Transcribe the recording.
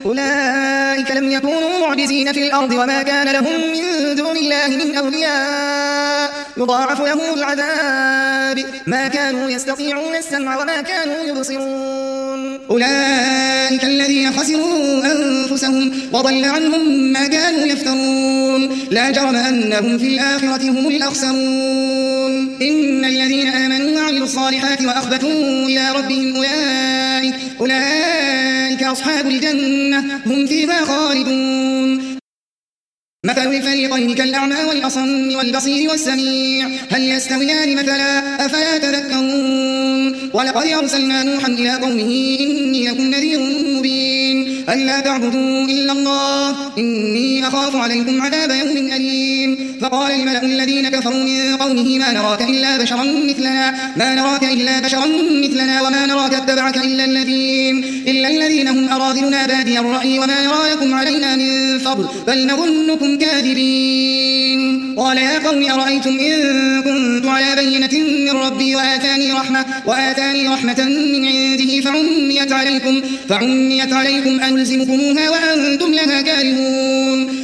أولئك لم يكونوا معجزين في الأرض وما كان لهم من دون الله من أولياء يضاعف لهم العذاب ما كانوا يستطيعون السمع وما كانوا يبصرون. أولئك الذين خسروا أنفسهم وضل عنهم ما كانوا يفترون لا جرم أنهم في الآخرة هم الأخسرون. إن الذين آمنوا وعملوا الصالحات وأخبتوا إلى ربهم أولئك أصحاب الجنة هم فيها خالدون. مثل الفريقين كالأعمى والأصم والبصير والسميع هل يستويان مثلا أفلا تذكرون. ولقد أرسلنا نوحا إلى قومه إني لكم نذير مبين ألا تعبدوا إلا الله إني أخاف عليكم عذاب يوم أليم. فقال الملأ الذين كفروا من قومه ما نراك إلا بشرا مثلنا وما نراك اتبعك إلا الذين هم أراذلنا بادي الرأي وما نرى لكم علينا من فضل بل نظنكم كاذبين. قال يا قوم أرأيتم إن كنت على بينة من ربي وآتاني رحمة من عنده فعميت عليكم أنلزمكموها وأنتم لها كارهون.